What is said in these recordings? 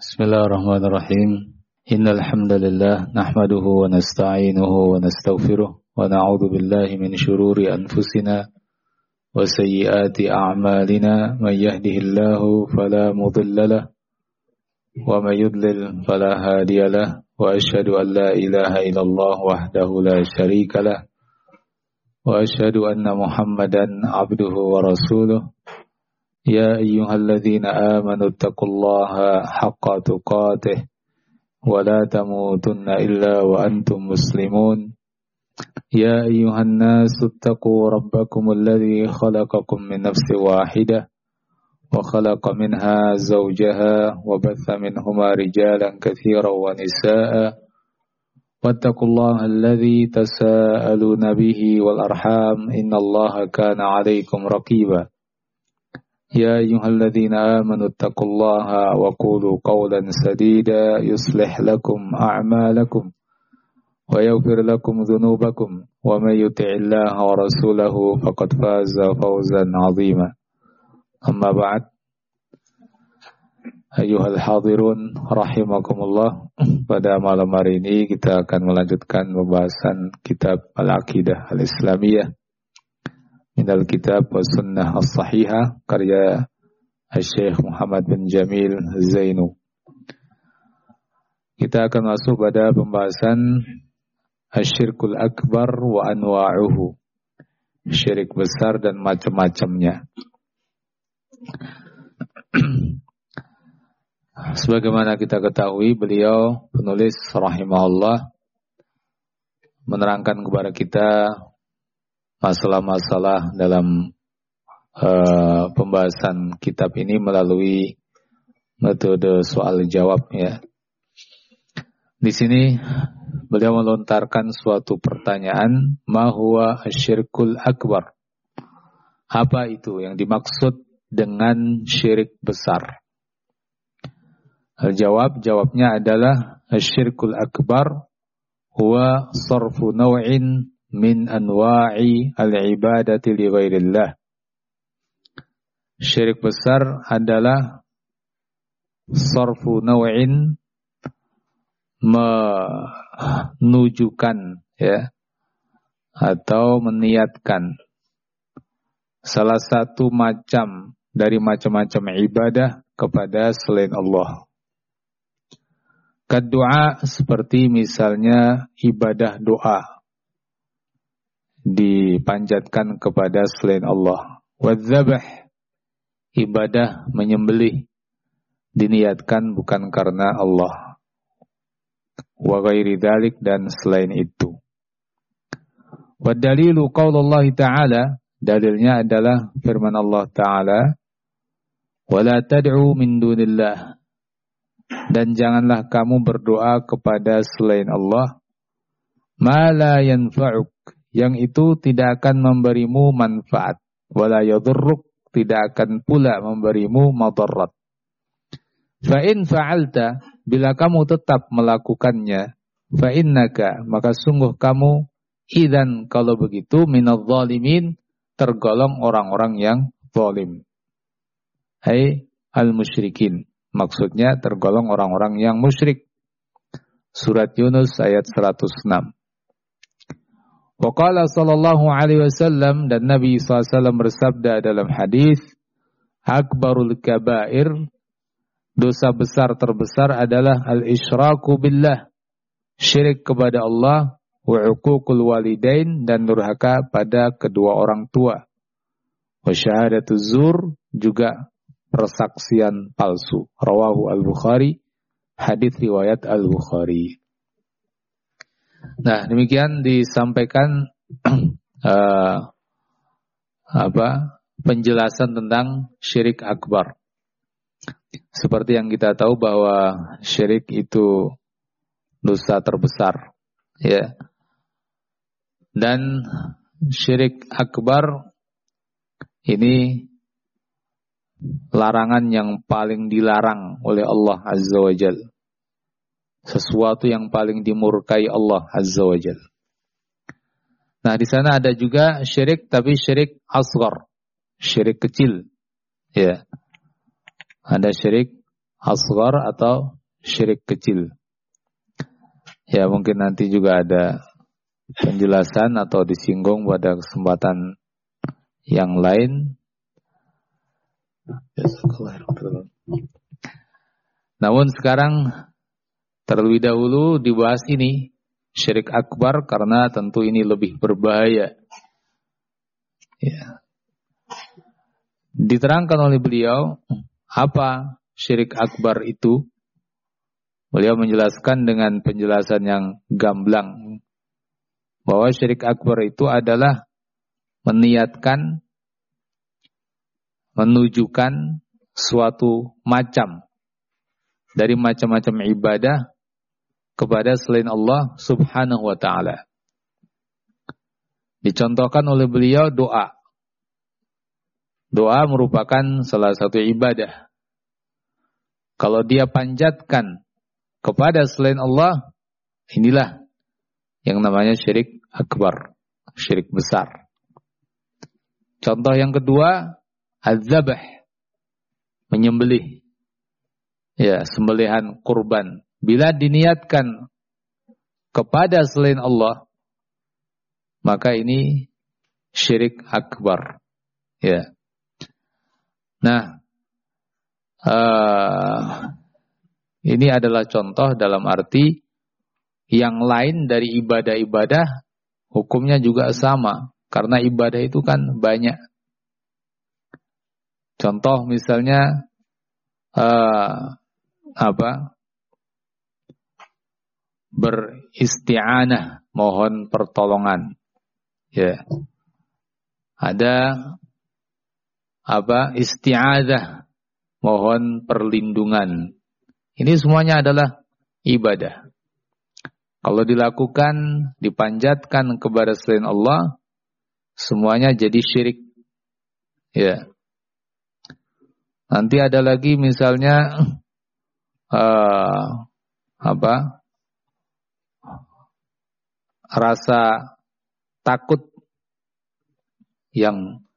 Bismillahirrahmanirrahim. Innal hamdalillah nahmaduhu wa nasta'inuhu wa nastaghfiruh wa na'udzu billahi min shururi anfusina wa sayyiati a'malina may yahdihillahu fala mudilla lahu wa may yudlil fala hadiya lahu wa asyhadu an la ilaha illallah wahdahu la syarika lahu wa asyhadu anna Muhammadan 'abduhu wa rasuluh. يا أيها الذين آمنوا اتقوا الله حق تقاته ولا تموتن إلا وأنتم مسلمون يا أيها الناس اتقوا ربكم الذي خلقكم من نفس واحدة وخلق منها زوجها وبث منهما رجالا كثيرا ونساء واتقوا الله الذي تساءلون به والأرحام إن الله كان عليكم رقيبا يا أيها الذين آمنوا اتقوا الله وقولوا قولا سديدا يصلح لكم أعمالكم ويغفر لكم ذنوبكم ومن يطع الله ورسوله فقد فاز فوزا عظيما أما بعد أيها الحاضرون رحمكم الله. Pada malam hari ini kita akan melanjutkan pembahasan kitab Al-Aqidah Al-Islamiyah Minal Kitab wa Sunnah As-Sahihah karya Syekh Muhammad bin Jamil Zainu. Kita akan masuk pada pembahasan Asyirkul Akbar wa Anwa'uhu, syirik besar dan macam-macamnya. Sebagaimana kita ketahui, beliau penulis rahimahullah menerangkan kepada kita masalah-masalah dalam pembahasan kitab ini melalui metode soal jawab ya. Di sini beliau melontarkan suatu pertanyaan, ma huwa asyirkul akbar? Apa itu yang dimaksud dengan syirik besar? Jawabnya adalah asyirkul akbar huwa sarfu naw'in min anwa'i al-ibadati li ghairillah. Syirik besar adalah sarfu naw'in, menunjukkan ya atau meniatkan salah satu macam dari macam-macam ibadah kepada selain Allah. Kaddu'a, seperti misalnya ibadah doa dipanjatkan kepada selain Allah. Wadzabah, ibadah menyembelih diniatkan bukan karena Allah. Wa ghairi dzalik, dan selain itu. Wadalilu qaulullah ta'ala, dalilnya adalah firman Allah ta'ala, wala tad'u min dunillah, dan janganlah kamu berdoa kepada selain Allah, ma la yanfa'uk, yang itu tidak akan memberimu manfaat, wala yadurruk, tidak akan pula memberimu madarat. Fa in fa'alta, bila kamu tetap melakukannya, fa innaka, maka sungguh kamu, idzan, kalau begitu, minadh dhalimin, tergolong orang-orang yang zalim. Hai al-musyrikin, maksudnya tergolong orang-orang yang musyrik. Surat Yunus ayat 106. Wa qala sallallahu alaihi wasallam, dan Nabi SAW bersabda dalam hadis, akbarul kabair, dosa besar terbesar adalah al-isyraku billah, syirik kepada Allah, wa uququl walidain, dan durhaka pada kedua orang tua, wa syahadatuz zur, juga persaksian palsu. Rawahu al-Bukhari, hadis riwayat al-Bukhari. Nah, demikian disampaikan penjelasan tentang syirik akbar. Seperti yang kita tahu bahwa syirik itu dosa terbesar, ya. Dan syirik akbar ini larangan yang paling dilarang oleh Allah Azza wa Jalla. Sesuatu yang paling dimurkai Allah Azza wa Jalla. Nah, di sana ada juga syirik, tapi syirik asghar, syirik kecil. Ya. Ada syirik asghar atau syirik kecil. Ya, mungkin nanti juga ada penjelasan atau disinggung pada kesempatan yang lain. Namun sekarang terlebih dahulu dibahas ini syirik akbar karena tentu ini lebih berbahaya. Ya. Diterangkan oleh beliau apa syirik akbar itu. Beliau menjelaskan dengan penjelasan yang gamblang bahwa syirik akbar itu adalah meniatkan, menunjukkan suatu macam dari macam-macam ibadah kepada selain Allah Subhanahu wa ta'ala. Dicontohkan oleh beliau doa. Doa merupakan salah satu ibadah. Kalau dia panjatkan kepada selain Allah, inilah yang namanya syirik akbar, syirik besar. Contoh yang kedua, az-zabh, menyembelih. Ya, sembelihan kurban. Bila diniatkan kepada selain Allah, maka ini syirik akbar. Ya. Nah, ini adalah contoh dalam arti yang lain dari ibadah-ibadah, hukumnya juga sama. Karena ibadah itu kan banyak. Contoh misalnya beristi'anah, mohon pertolongan. Ya. Ada isti'adzah, mohon perlindungan. Ini semuanya adalah ibadah. Kalau dilakukan, dipanjatkan kepada selain Allah, semuanya jadi syirik. Ya. Nanti ada lagi misalnya rasa takut yang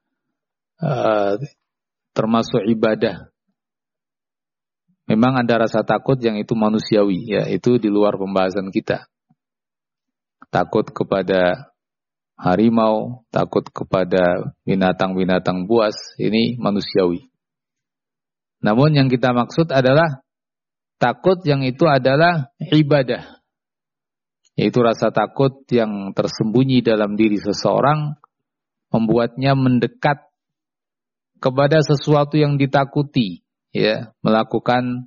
termasuk ibadah. Memang ada rasa takut yang itu manusiawi, ya, itu di luar pembahasan kita. Takut kepada harimau, takut kepada binatang-binatang buas, ini manusiawi. Namun yang kita maksud adalah takut yang itu adalah ibadah. Yaitu rasa takut yang tersembunyi dalam diri seseorang, membuatnya mendekat kepada sesuatu yang ditakuti, ya, melakukan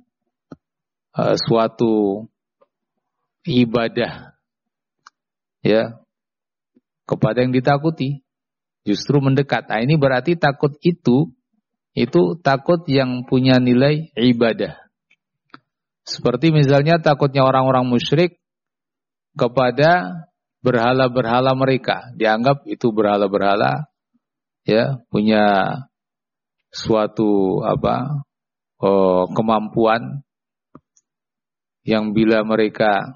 suatu ibadah, ya, kepada yang ditakuti, justru mendekat. Nah, ini berarti takut itu takut yang punya nilai ibadah. Seperti misalnya takutnya orang-orang musyrik kepada berhala-berhala mereka. Dianggap itu berhala-berhala, ya, punya suatu kemampuan yang bila mereka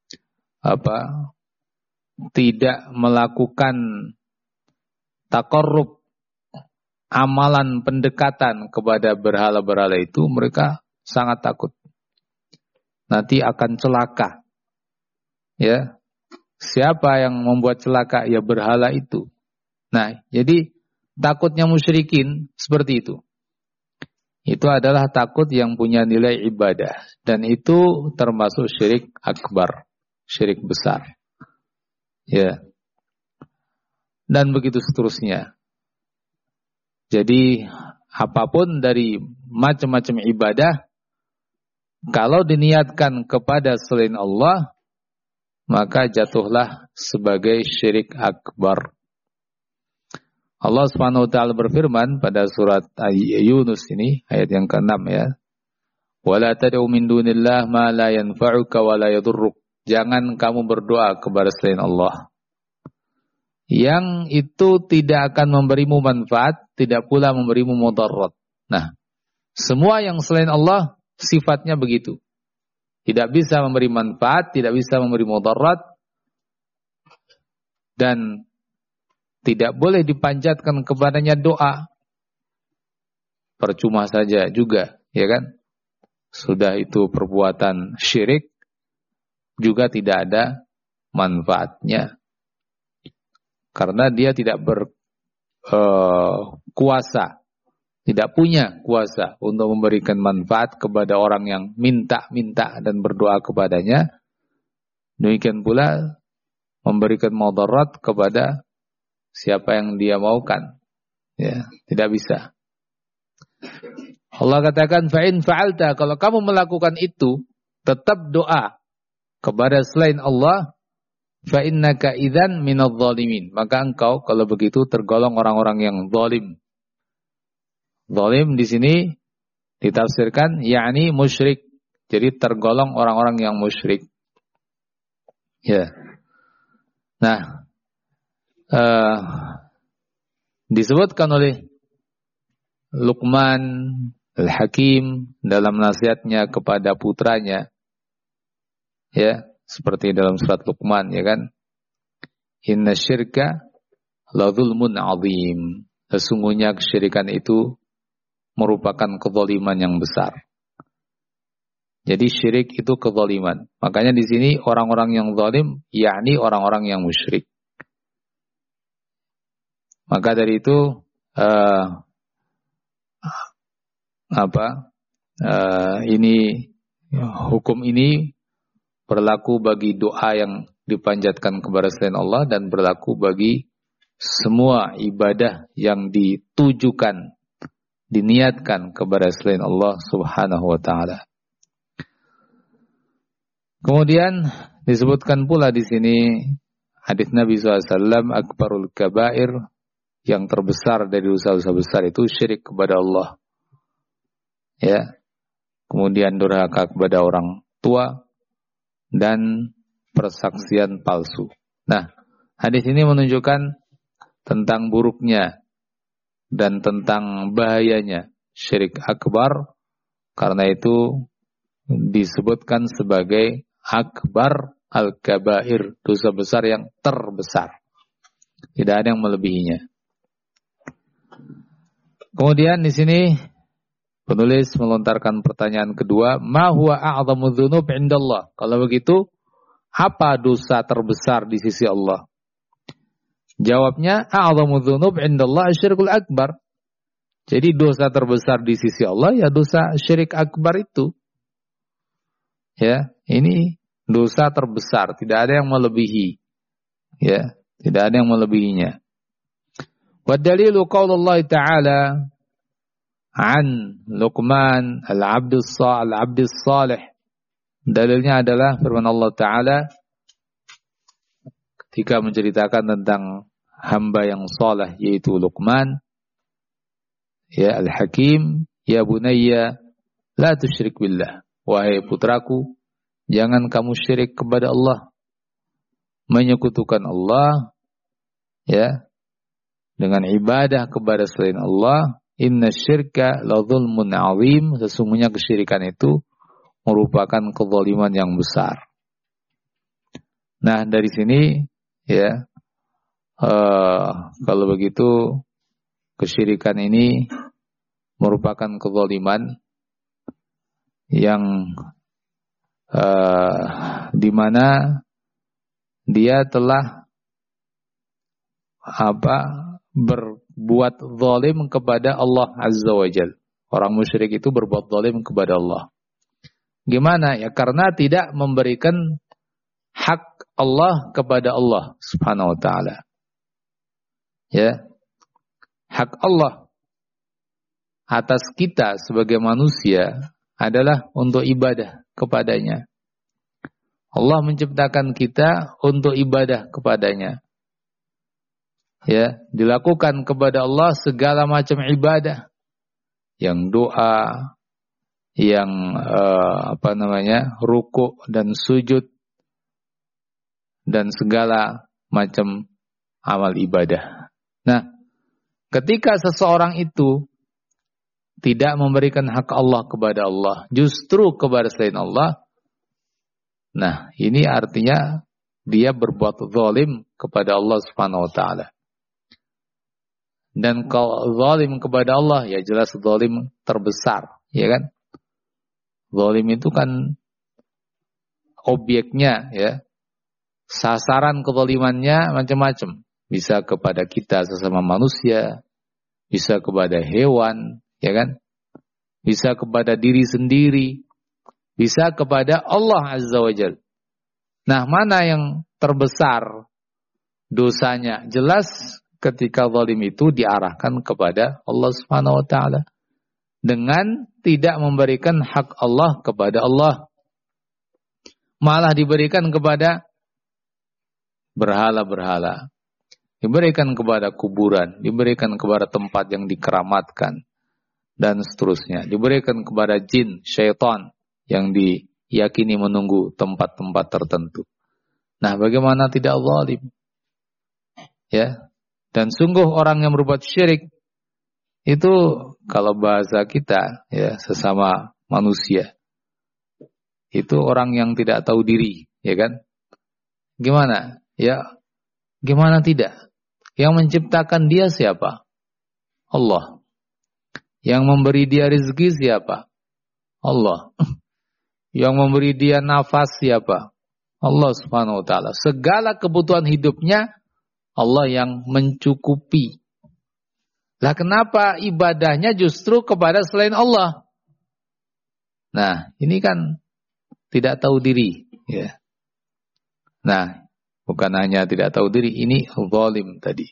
tidak melakukan taqarrub, amalan pendekatan kepada berhala-berhala itu, mereka sangat takut. Nanti akan celaka. Ya. Siapa yang membuat celaka? Ya berhala itu. Nah, jadi takutnya musyrikin seperti itu. Itu adalah takut yang punya nilai ibadah. Dan itu termasuk syirik akbar. Syirik besar. Ya. Dan begitu seterusnya. Jadi apapun dari macam-macam ibadah, kalau diniatkan kepada selain Allah, maka jatuhlah sebagai syirik akbar. Allah Subhanahu wa taala berfirman pada surat Yunus ini, ayat yang ke-6 ya. Wala tad'u min dunillah ma la yanfa'uka wa la yadurruk. Jangan kamu berdoa kepada selain Allah yang itu tidak akan memberimu manfaat, tidak pula memberimu mudarat. Nah, semua yang selain Allah sifatnya begitu. Tidak bisa memberi manfaat, tidak bisa memberi mudarat, dan tidak boleh dipanjatkan kepadanya doa. Percuma saja juga, ya kan? sudah itu perbuatan syirik, juga tidak ada manfaatnya. Karena dia tidak berkuasa, tidak punya kuasa untuk memberikan manfaat kepada orang yang minta-minta dan berdoa kepadanya. Demikian pula memberikan mudarat kepada siapa yang dia maukan. Ya, tidak bisa. Allah katakan, fa'in fa'alta, kalau kamu melakukan itu, tetap doa kepada selain Allah, fa'innaka idzan minadh dhalimin. Maka engkau kalau begitu tergolong orang-orang yang zalim. Zalim di sini ditafsirkan yakni musyrik. Jadi tergolong orang-orang yang musyrik. Ya. Nah, disebutkan oleh Luqman Al-Hakim dalam nasihatnya kepada putranya, ya, seperti dalam surat Luqman, ya kan? Inna syirka la dzulmun azim. Sesungguhnya kesyirikan itu merupakan kezaliman yang besar. Jadi syirik itu kezaliman. Makanya di sini orang-orang yang zalim yakni orang-orang yang musyrik. Maka dari itu ini hukum ini berlaku bagi doa yang dipanjatkan kepada selain Allah dan berlaku bagi semua ibadah yang ditujukan, diniatkan kepada selain Allah Subhanahu wa taala. Kemudian disebutkan pula di sini hadis Nabi SAW, akbarul kabair, yang terbesar dari dosa-dosa besar itu syirik kepada Allah. Ya. Kemudian durhaka kepada orang tua dan persaksian palsu. Nah, hadis ini menunjukkan tentang buruknya dan tentang bahayanya syirik akbar, karena itu disebutkan sebagai akbar al-kabair, dosa besar yang terbesar. Tidak ada yang melebihinya. Kemudian di sini penulis melontarkan pertanyaan kedua, ma huwa a'dhamu dzunub 'indallah? Kalau begitu, apa dosa terbesar di sisi Allah? Jawabnya, a'dhamu dzunub 'indallah asyirkul akbar. Jadi dosa terbesar di sisi Allah ya dosa syirik akbar itu. Ya, ini dosa terbesar, tidak ada yang melebihi. Ya, tidak ada yang melebihinya. Wa dalilu qaulullah ta'ala an Luqman al-'abdus salih. Dalilnya adalah firman Allah Ta'ala ketika menceritakan tentang hamba yang saleh yaitu Luqman, ya al-Hakim, ya bunayya la tusyrik billah. Wahai putraku, jangan kamu syirik kepada Allah, menyekutukan Allah, ya, dengan ibadah kepada selain Allah. Inna syirka la dzulmun 'azim. Sesungguhnya kesyirikan itu merupakan kezaliman yang besar. Nah, dari sini, ya, kalau begitu kesyirikan ini merupakan kezaliman yang di mana dia telah berbuat zalim kepada Allah Azza wa Jalla. Orang musyrik itu berbuat zalim kepada Allah. Gimana? Ya karena tidak memberikan hak Allah kepada Allah Subhanahu wa taala. Ya. Hak Allah atas kita sebagai manusia adalah untuk ibadah kepadanya. Allah menciptakan kita untuk ibadah kepadanya. Ya, dilakukan kepada Allah segala macam ibadah. Yang doa, yang ruku' dan sujud dan segala macam amal ibadah. Nah, ketika seseorang itu tidak memberikan hak Allah kepada Allah, justru kepada selain Allah, nah ini artinya dia berbuat zalim kepada Allah Subhanahu wa taala. Dan kalau zalim kepada Allah ya jelas zalim terbesar, ya kan? Zalim itu kan objeknya, ya, sasaran kezalimannya macam-macam. Bisa kepada kita sesama manusia, bisa kepada hewan, ya kan? Bisa kepada diri sendiri, bisa kepada Allah Azza wa Jalla. Nah, mana yang terbesar dosanya? Jelas ketika zalim itu diarahkan kepada Allah Subhanahu wa taala dengan tidak memberikan hak Allah kepada Allah. Malah diberikan kepada berhala-berhala. Diberikan kepada kuburan, diberikan kepada tempat yang dikeramatkan, dan seterusnya. Diberikan kepada jin, syaitan yang diyakini menunggu tempat-tempat tertentu. Nah, bagaimana tidak zalim? Ya. Dan sungguh orang yang berbuat syirik itu kalau bahasa kita, ya, sesama manusia, itu orang yang tidak tahu diri, ya kan? Gimana? Ya, gimana tidak? Yang menciptakan dia siapa? Allah. Yang memberi dia rezeki siapa? Allah. Yang memberi dia nafas siapa? Allah Subhanahu wa taala. Segala kebutuhan hidupnya Allah yang mencukupi. Lah kenapa ibadahnya justru kepada selain Allah? Nah, ini kan tidak tahu diri, ya. Nah, bukan hanya tidak tahu diri, ini zalim tadi.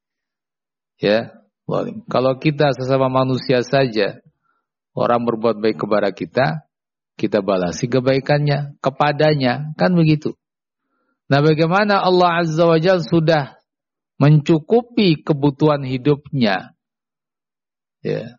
Ya, zalim. Kalau kita sesama manusia saja, orang berbuat baik kepada kita, kita balasi kebaikannya kepadanya, kan begitu. Nah, bagaimana Allah Azza wa Jalla sudah mencukupi kebutuhan hidupnya, ya,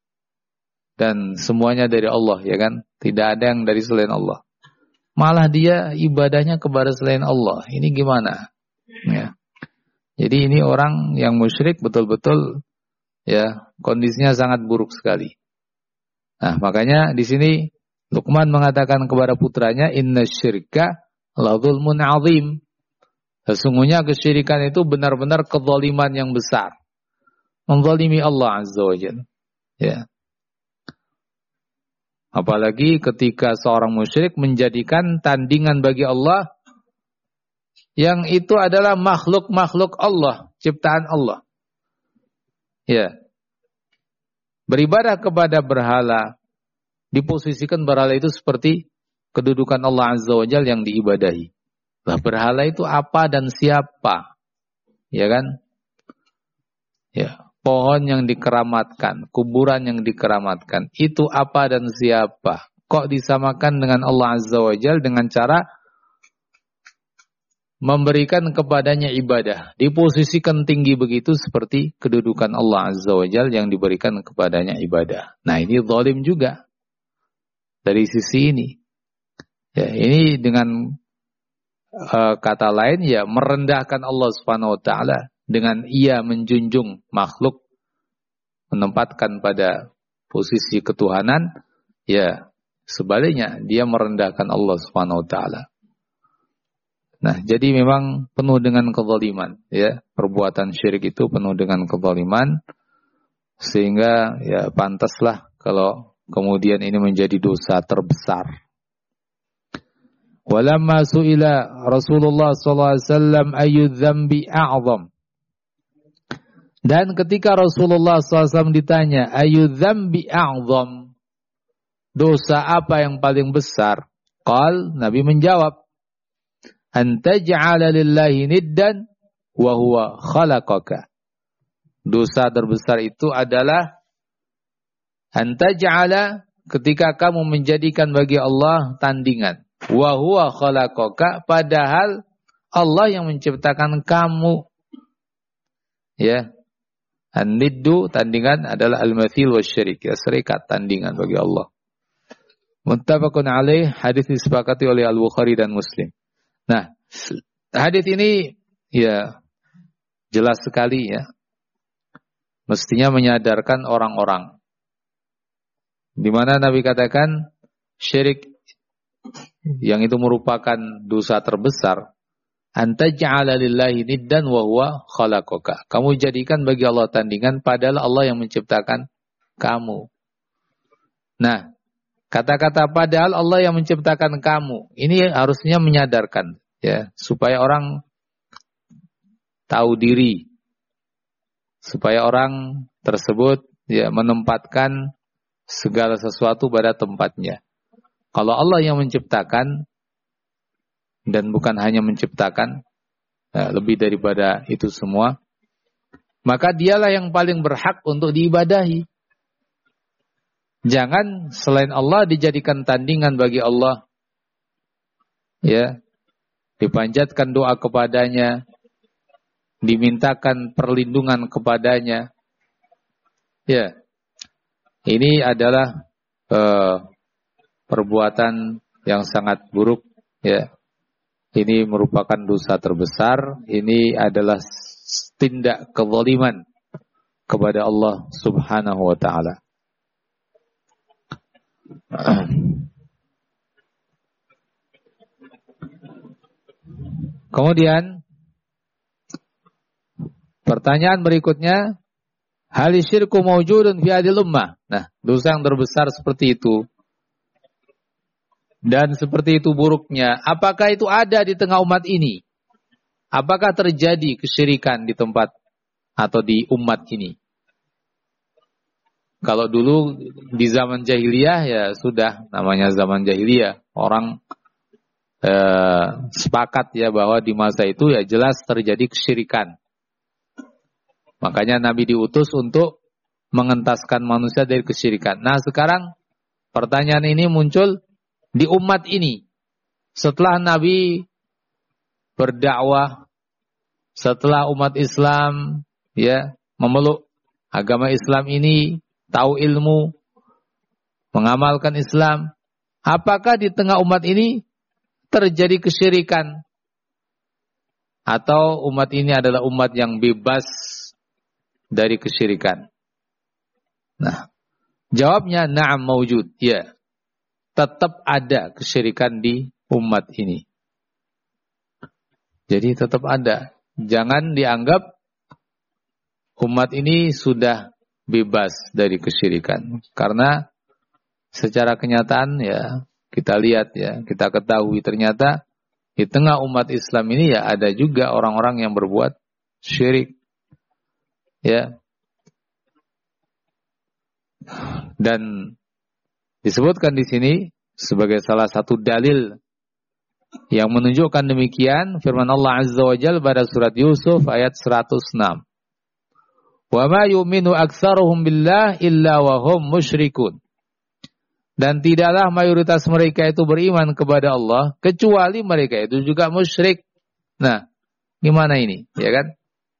dan semuanya dari Allah, ya kan? Tidak ada yang dari selain Allah. Malah dia ibadahnya kepada selain Allah. Ini gimana? Ya. Jadi ini orang yang musyrik betul-betul, ya, kondisinya sangat buruk sekali. Nah, makanya di sini Luqman mengatakan kepada putranya, inna syirka la dzulmun azim. Sesungguhnya kesyirikan itu benar-benar kezaliman yang besar. Menzalimi Allah Azza wa Jalla. Ya. Apalagi ketika seorang musyrik menjadikan tandingan bagi Allah yang itu adalah makhluk-makhluk Allah, ciptaan Allah. Ya. Beribadah kepada berhala, diposisikan berhala itu seperti kedudukan Allah Azza wa Jalla yang diibadahi. Lah, berhala itu apa dan siapa? Ya kan? Ya. Pohon yang dikeramatkan, kuburan yang dikeramatkan, itu apa dan siapa? Kok disamakan dengan Allah Azza wa Jalla dengan cara memberikan kepadanya ibadah? Diposisikan tinggi begitu seperti kedudukan Allah Azza wa Jalla yang diberikan kepadanya ibadah. Nah, ini zalim juga dari sisi ini. Ya, ini dengan kata lain, ya, merendahkan Allah Subhanahu wa taala dengan ia menjunjung makhluk, menempatkan pada posisi ketuhanan, ya, sebaliknya dia merendahkan Allah Subhanahu wa taala. Nah, jadi memang penuh dengan kezaliman, ya. Perbuatan syirik itu penuh dengan kezaliman, sehingga ya pantaslah kalau kemudian ini menjadi dosa terbesar. Walamma su'ila Rasulullah sallallahu alaihi wasallam ayyu dzambi a'zam. Dan ketika Rasulullah SAW ditanya, ayu dzambi a'zam, dosa apa yang paling besar? Qal, Nabi menjawab, an taj'ala lillahi niddan wa huwa khalaqaka. Dosa terbesar itu adalah an taj'ala, ketika kamu menjadikan bagi Allah tandingan, wa huwa khalaqaka, padahal Allah yang menciptakan kamu. Ya. An-niddu, tandingan, adalah al-mathil wa syirik, ya, serikat tandingan bagi Allah. Muttafaqun alaih, hadis disepakati oleh Al-Bukhari dan Muslim. Nah, hadis ini ya jelas sekali, ya. Mestinya menyadarkan orang-orang. Di mana Nabi katakan syirik yang itu merupakan dosa terbesar. Anta ja'ala lillahi niddan wa huwa khalaqaka. Kamu jadikan bagi Allah tandingan padahal Allah yang menciptakan kamu. Nah, Kata-kata padahal Allah yang menciptakan kamu. Ini harusnya menyadarkan, ya, supaya orang tahu diri, supaya orang tersebut ya menempatkan segala sesuatu pada tempatnya. Kalau Allah yang menciptakan dan bukan hanya menciptakan, lebih daripada itu semua, maka dialah yang paling berhak untuk diibadahi. Jangan selain Allah dijadikan tandingan bagi Allah. Ya, dipanjatkan doa kepadanya, dimintakan perlindungan kepadanya. Ya, ini adalah perbuatan yang sangat buruk. Ya, ini merupakan dosa terbesar. Ini adalah tindak kezaliman kepada Allah Subhanahu wa taala. Kemudian pertanyaan berikutnya, hal syirku mawjudun fi hadhil ummah. Nah, dosa yang terbesar seperti itu dan seperti itu buruknya, apakah itu ada di tengah umat ini? Apakah terjadi kesyirikan di tempat atau di umat ini? Kalau dulu di zaman jahiliyah ya sudah, namanya zaman jahiliyah, orang sepakat ya bahwa di masa itu ya jelas terjadi kesyirikan. Makanya Nabi diutus untuk mengentaskan manusia dari kesyirikan. Nah, sekarang pertanyaan ini muncul di umat ini. Setelah Nabi berdakwah, setelah umat Islam ya memeluk agama Islam ini, tahu ilmu, mengamalkan Islam, apakah di tengah umat ini terjadi kesyirikan? Atau umat ini adalah umat yang bebas dari kesyirikan? Nah, jawabnya na'am mawjud. Ya, tetap ada kesyirikan di umat ini. Jadi tetap ada. Jangan dianggap umat ini sudah bebas dari kesyirikan. Karena secara kenyataan ya kita lihat ya, kita ketahui ternyata di tengah umat Islam ini ya ada juga orang-orang yang berbuat syirik. Ya. Dan disebutkan di sini sebagai salah satu dalil yang menunjukkan demikian firman Allah Azza wa Jalla pada surat Yusuf ayat 106. Wa ma yu'minu aktsaruhum billah illa wa hum musyrikun. Dan tidaklah mayoritas mereka itu beriman kepada Allah kecuali mereka itu juga musyrik. Nah, gimana ini? Ya kan?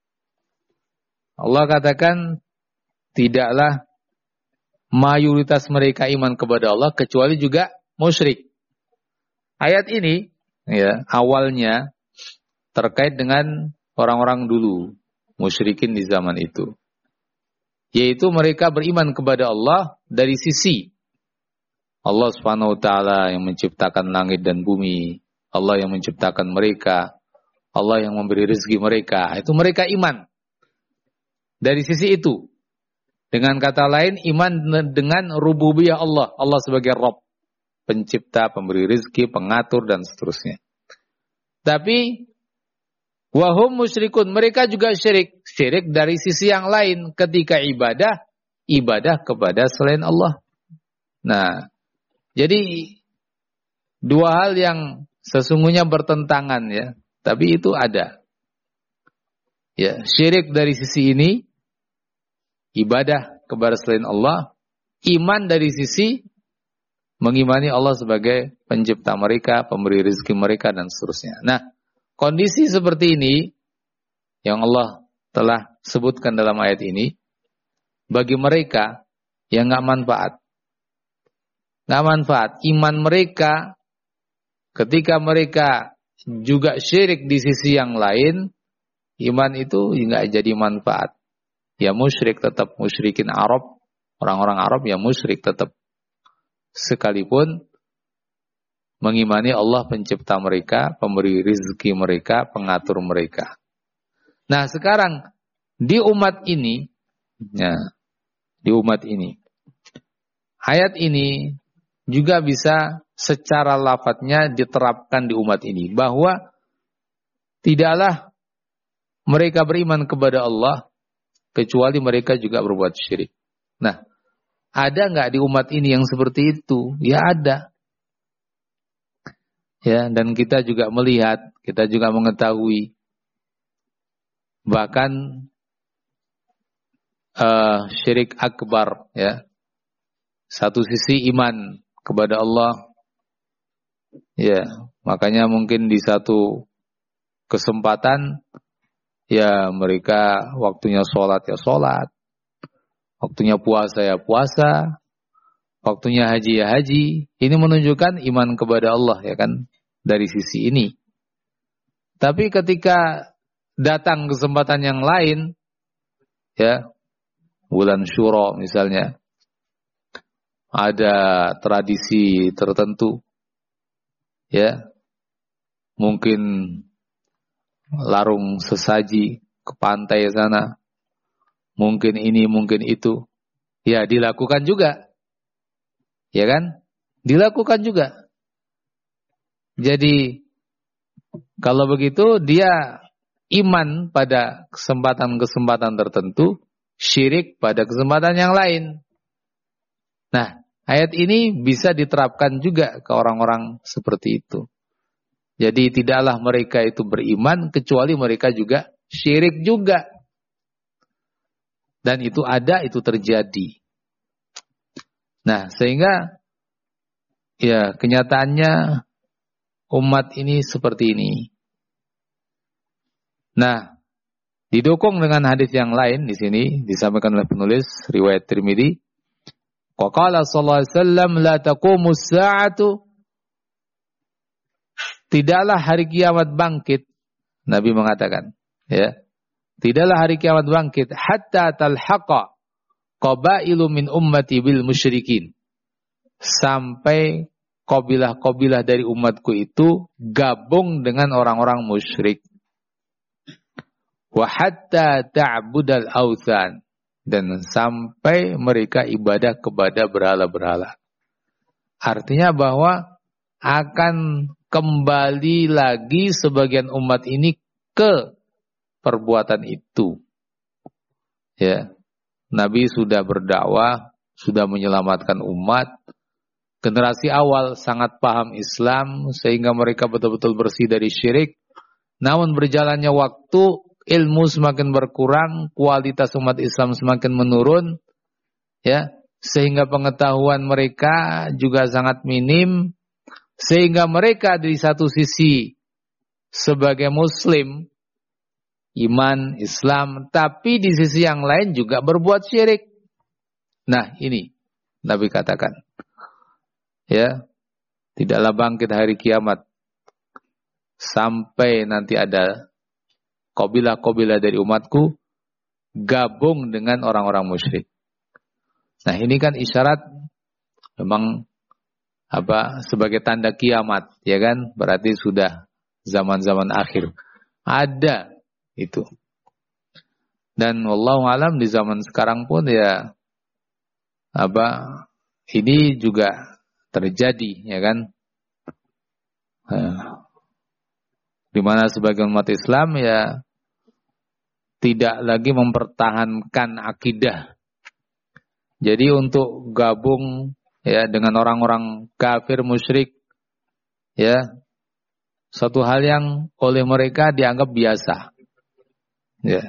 Allah katakan tidaklah mayoritas mereka iman kepada Allah kecuali juga musyrik. Ayat ini ya awalnya terkait dengan orang-orang dulu, musyrikin di zaman itu. Yaitu mereka beriman kepada Allah dari sisi Allah Subhanahu wa taala yang menciptakan langit dan bumi, Allah yang menciptakan mereka, Allah yang memberi rezeki mereka. Itu mereka iman. Dari sisi itu. Dengan kata lain, iman dengan rububiyah Allah, Allah sebagai Rabb, pencipta, pemberi rezeki, pengatur dan seterusnya. Tapi wahum musyrikun, mereka juga syirik. Syirik dari sisi yang lain ketika ibadah kepada selain Allah. Nah, jadi dua hal yang sesungguhnya bertentangan ya, tapi itu ada. Ya, syirik dari sisi ini, ibadah kepada selain Allah, iman dari sisi mengimani Allah sebagai pencipta mereka, pemberi rezeki mereka dan seterusnya. Nah, kondisi seperti ini yang Allah telah sebutkan dalam ayat ini, bagi mereka yang nggak manfaat. Nggak manfaat. Iman mereka ketika mereka juga syirik di sisi yang lain, iman itu nggak jadi manfaat. Ya musyrik tetap, musyrikin Arab, orang-orang Arab ya musyrik tetap. Sekalipun mengimani Allah pencipta mereka, pemberi rezeki mereka, pengatur mereka. Nah sekarang di umat ini, ya, di umat ini, ayat ini juga bisa secara lafadznya diterapkan di umat ini, bahwa tidaklah mereka beriman kepada Allah kecuali mereka juga berbuat syirik. Nah, ada nggak di umat ini yang seperti itu? Ya ada. Ya, dan kita juga melihat, kita juga mengetahui, bahkan syirik akbar, ya, satu sisi iman kepada Allah, ya, makanya mungkin di satu kesempatan, ya mereka waktunya sholat ya sholat, waktunya puasa ya puasa, waktunya haji ya haji. Ini menunjukkan iman kepada Allah, ya kan, dari sisi ini. Tapi ketika datang kesempatan yang lain, ya, bulan Syuro misalnya, ada tradisi tertentu, ya, mungkin larung sesaji ke pantai sana, mungkin ini, mungkin itu, ya dilakukan juga, ya kan, dilakukan juga. Jadi kalau begitu dia iman pada kesempatan-kesempatan tertentu, syirik pada kesempatan yang lain. Nah, ayat ini bisa diterapkan juga ke orang-orang seperti itu. Jadi tidaklah mereka itu beriman kecuali mereka juga syirik juga. Dan itu ada, itu terjadi. Nah, sehingga ya kenyataannya umat ini seperti ini. Nah, didukung dengan hadis yang lain di sini disampaikan oleh penulis riwayat Tirmidzi. Qala sallallahu alaihi wasallam la taqumus sa'atu, tidaklah hari kiamat bangkit, Nabi mengatakan, ya, tidaklah hari kiamat bangkit hatta talhaqa qabailu min ummati bil musyrikin, sampai kabilah-kabilah dari umatku itu gabung dengan orang-orang musyrik. Wa hatta ta'budal authan, dan sampai mereka ibadah kepada berhala-berhala. Artinya bahwa akan kembali lagi sebagian umat ini ke perbuatan itu. Ya, Nabi sudah berdakwah, sudah menyelamatkan umat. Generasi awal sangat paham Islam sehingga mereka betul-betul bersih dari syirik. Namun berjalannya waktu, ilmu semakin berkurang, kualitas umat Islam semakin menurun, ya, sehingga pengetahuan mereka juga sangat minim, sehingga mereka di satu sisi sebagai muslim, iman Islam, tapi di sisi yang lain juga berbuat syirik. Nah, ini Nabi katakan, ya, tidaklah bangkit hari kiamat sampai nanti ada kabilah-kabilah dari umatku gabung dengan orang-orang musyrik. Nah, ini kan isyarat memang sebagai tanda kiamat, ya kan? Berarti sudah zaman-zaman akhir. Ada itu. Dan wallahu alam di zaman sekarang pun ya ini juga terjadi, ya kan? Di mana sebagian umat Islam ya tidak lagi mempertahankan akidah. Jadi untuk gabung ya dengan orang-orang kafir musyrik, ya, satu hal yang oleh mereka dianggap biasa. Ya.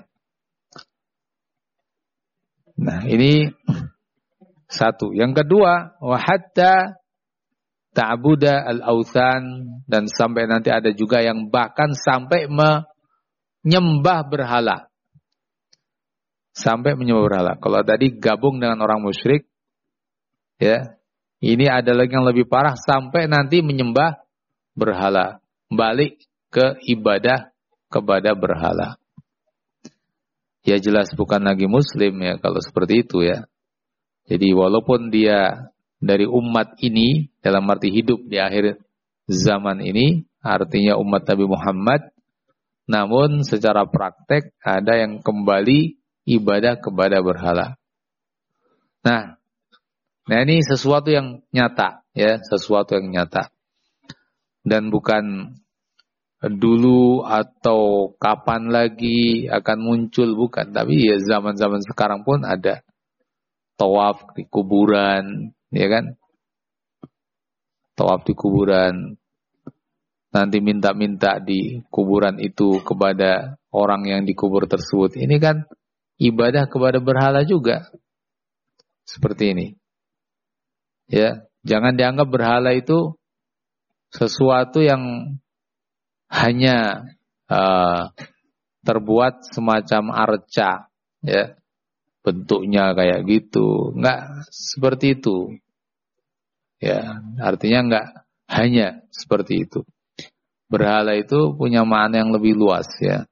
Nah, ini satu. Yang kedua, wa hatta ta'buda al-authan, dan sampai nanti ada juga yang bahkan sampai menyembah berhala. Sampai menyembah berhala. Kalau tadi gabung dengan orang musyrik, ya, ini ada lagi yang lebih parah, sampai nanti menyembah berhala, balik ke ibadah kepada berhala. Ya jelas bukan lagi muslim ya kalau seperti itu ya. Jadi walaupun dia dari umat ini, dalam arti hidup di akhir zaman ini, artinya umat Nabi Muhammad, namun secara praktek ada yang kembali ibadah kepada berhala. Nah ini sesuatu yang nyata, ya, sesuatu yang nyata. Dan bukan dulu atau kapan lagi akan muncul, bukan. Tapi ya zaman-zaman sekarang pun ada tawaf di kuburan, ya kan? Tawaf di kuburan. Nanti minta-minta di kuburan itu kepada orang yang dikubur tersebut. Ini kan ibadah kepada berhala juga. Seperti ini. Ya, jangan dianggap berhala itu sesuatu yang hanya terbuat semacam arca, ya. Bentuknya kayak gitu. Enggak seperti itu. Ya, artinya enggak hanya seperti itu. Berhala itu punya makna yang lebih luas, ya.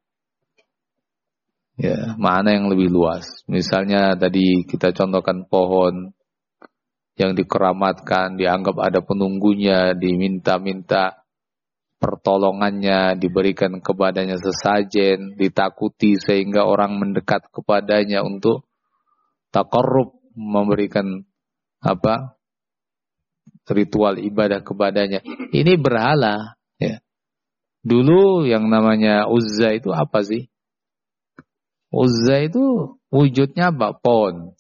Ya, makna yang lebih luas. Misalnya tadi kita contohkan pohon yang dikeramatkan, dianggap ada penunggunya, diminta-minta pertolongannya, diberikan kepadanya sesajen, ditakuti sehingga orang mendekat kepadanya untuk taqarrub, memberikan ritual ibadah kepadanya. Ini berhala, ya. Dulu yang namanya Uzza itu apa sih? Uzza itu wujudnya apa? Pohon.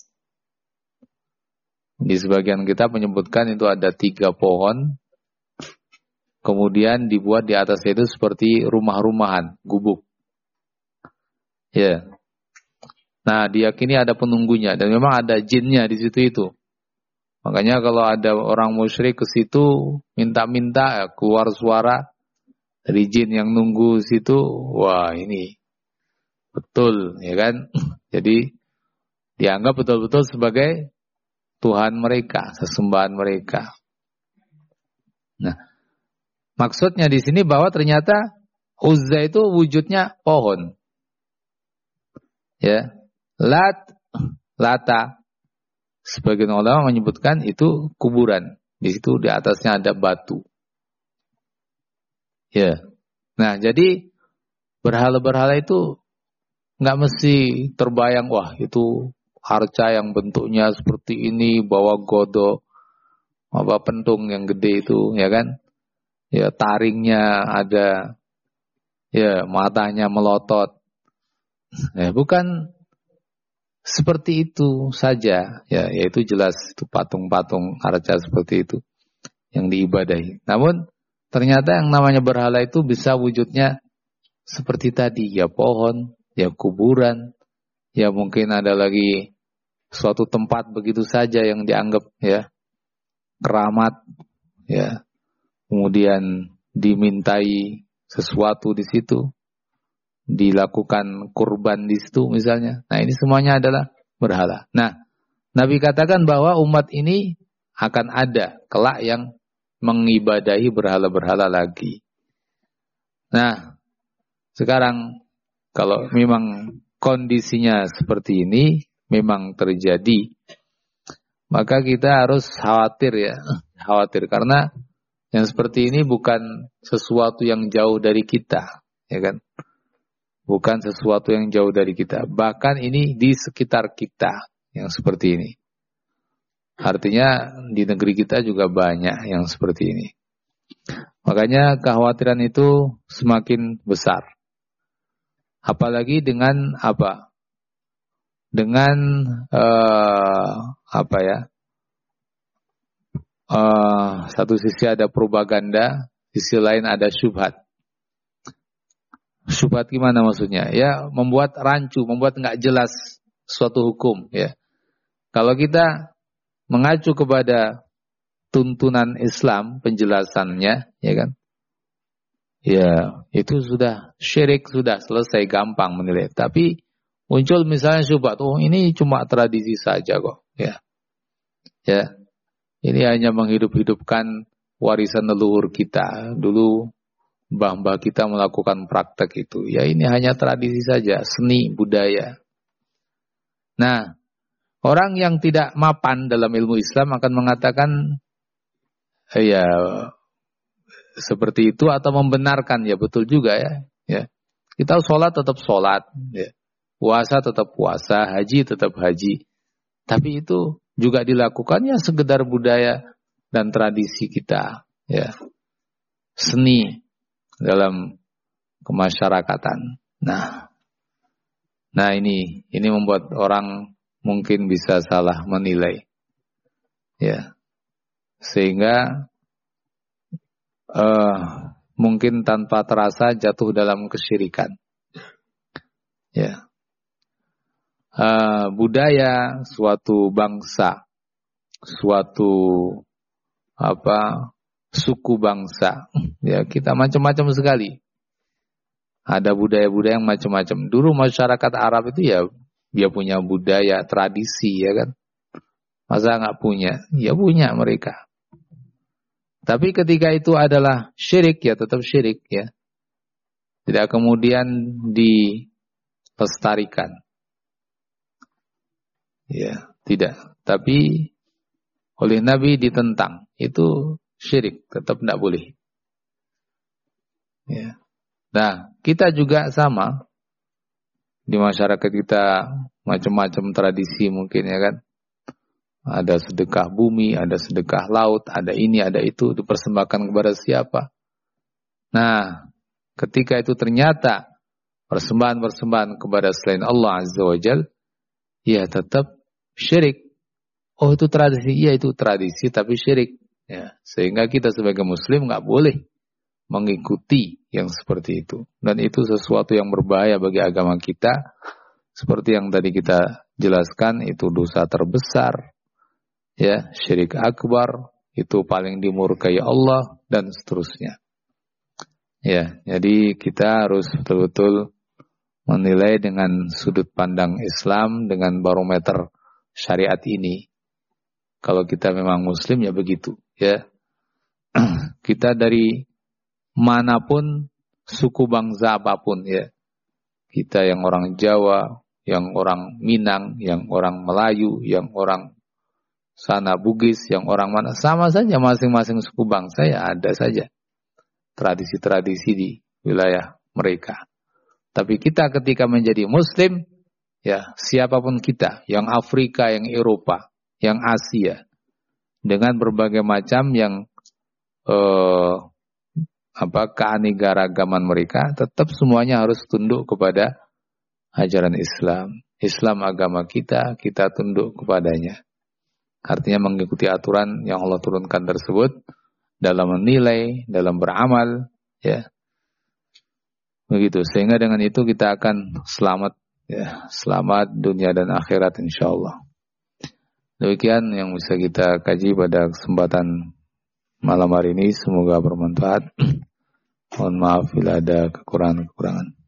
Di sebagian kita menyebutkan itu ada 3 pohon. Kemudian dibuat di atasnya itu seperti rumah-rumahan, gubuk. Ya. Nah, diyakini ada penunggunya dan memang ada jinnya di situ itu. Makanya kalau ada orang musyrik ke situ minta-minta, keluar suara dari jin yang nunggu situ, wah ini betul, ya kan? Jadi dianggap betul-betul sebagai Tuhan mereka, sesembahan mereka. Nah, maksudnya di sini bahwa ternyata Uzza itu wujudnya pohon. Ya. Lata. Sebagian ulama menyebutkan itu kuburan. Di situ di atasnya ada batu. Ya. Nah, jadi berhala-berhala itu nggak mesti terbayang, wah itu arca yang bentuknya seperti ini, bawa godok, pentung yang gede itu, ya kan? Ya, taringnya ada, ya, matanya melotot. Ya, bukan seperti itu saja, ya, yaitu jelas itu patung-patung arca seperti itu yang diibadahi. Namun ternyata yang namanya berhala itu bisa wujudnya seperti tadi, ya pohon, ya kuburan, ya mungkin ada lagi suatu tempat begitu saja yang dianggap, ya, keramat, ya, kemudian dimintai sesuatu di situ, dilakukan kurban di situ misalnya. Nah, ini semuanya adalah berhala. Nah, Nabi katakan bahwa umat ini akan ada kelak yang mengibadahi berhala-berhala lagi. Nah, sekarang kalau memang kondisinya seperti ini memang terjadi, maka kita harus khawatir, ya. Khawatir karena yang seperti ini bukan sesuatu yang jauh dari kita, ya kan? Bukan sesuatu yang jauh dari kita. Bahkan ini di sekitar kita yang seperti ini. Artinya di negeri kita juga banyak yang seperti ini. Makanya kekhawatiran itu semakin besar. Apalagi dengan apa? Dengan satu sisi ada propaganda, sisi lain ada syubhat. Syubhat gimana maksudnya? Ya, membuat rancu, membuat nggak jelas suatu hukum, ya. Kalau kita mengacu kepada tuntunan Islam, penjelasannya, ya kan? Ya, itu sudah syirik, sudah selesai, gampang menilai. Tapi muncul misalnya syubhat, oh ini cuma tradisi saja kok, ya. Ya. Ini hanya menghidup-hidupkan warisan leluhur kita. Dulu mbah-mbah kita melakukan praktek itu. Ya, ini hanya tradisi saja, seni budaya. Nah, orang yang tidak mapan dalam ilmu Islam akan mengatakan ya seperti itu atau membenarkan, ya betul juga, ya. Ya. Kita sholat tetap sholat, ya. Puasa tetap puasa, haji tetap haji. Tapi itu juga dilakukan ya sekedar budaya dan tradisi kita, ya. Seni dalam kemasyarakatan. Nah ini membuat orang mungkin bisa salah menilai, ya, sehingga mungkin tanpa terasa jatuh dalam kesyirikan, ya. Budaya suatu bangsa, suatu suku bangsa, ya, kita macam-macam sekali. Ada budaya-budaya yang macam-macam. Dulu masyarakat Arab itu ya dia punya budaya, tradisi, ya kan. Masa nggak punya? Ya punya mereka. Tapi ketika itu adalah syirik, ya tetap syirik, ya. Tidak kemudian dilestarikan. Ya, tidak. Tapi oleh Nabi ditentang. Itu syirik, tetap tidak boleh. Ya. Nah, kita juga sama. Di masyarakat kita macam-macam tradisi mungkin, ya kan. Ada sedekah bumi, ada sedekah laut, ada ini, ada itu, dipersembahkan kepada siapa. Nah, ketika itu ternyata persembahan-persembahan kepada selain Allah Azza wa Jal, ya tetap syirik. Oh, itu tradisi, iya itu tradisi tapi syirik. Ya, sehingga kita sebagai muslim nggak boleh mengikuti yang seperti itu. Dan itu sesuatu yang berbahaya bagi agama kita. Seperti yang tadi kita jelaskan, itu dosa terbesar. Ya, syirik akbar, itu paling dimurkai Allah, dan seterusnya. Ya, jadi kita harus betul-betul menilai dengan sudut pandang Islam, dengan barometer syariat ini. Kalau kita memang muslim, ya begitu. Ya, kita dari manapun, suku bangsa apapun, ya. Kita yang orang Jawa, yang orang Minang, yang orang Melayu, yang orang sana Bugis, yang orang mana, sama saja masing-masing suku bangsa, ya ada saja tradisi-tradisi di wilayah mereka. Tapi kita ketika menjadi muslim, ya siapapun kita, yang Afrika, yang Eropa, yang Asia, dengan berbagai macam yang keanegaragaman mereka, tetap semuanya harus tunduk kepada ajaran Islam. Islam agama kita, kita tunduk kepadanya. Artinya mengikuti aturan yang Allah turunkan tersebut dalam menilai, dalam beramal, ya. Begitu. Sehingga dengan itu kita akan selamat, ya, selamat dunia dan akhirat insyaallah. Demikian yang bisa kita kaji pada kesempatan malam hari ini, semoga bermanfaat. Mohon maaf bila ada kekurangan-kekurangan.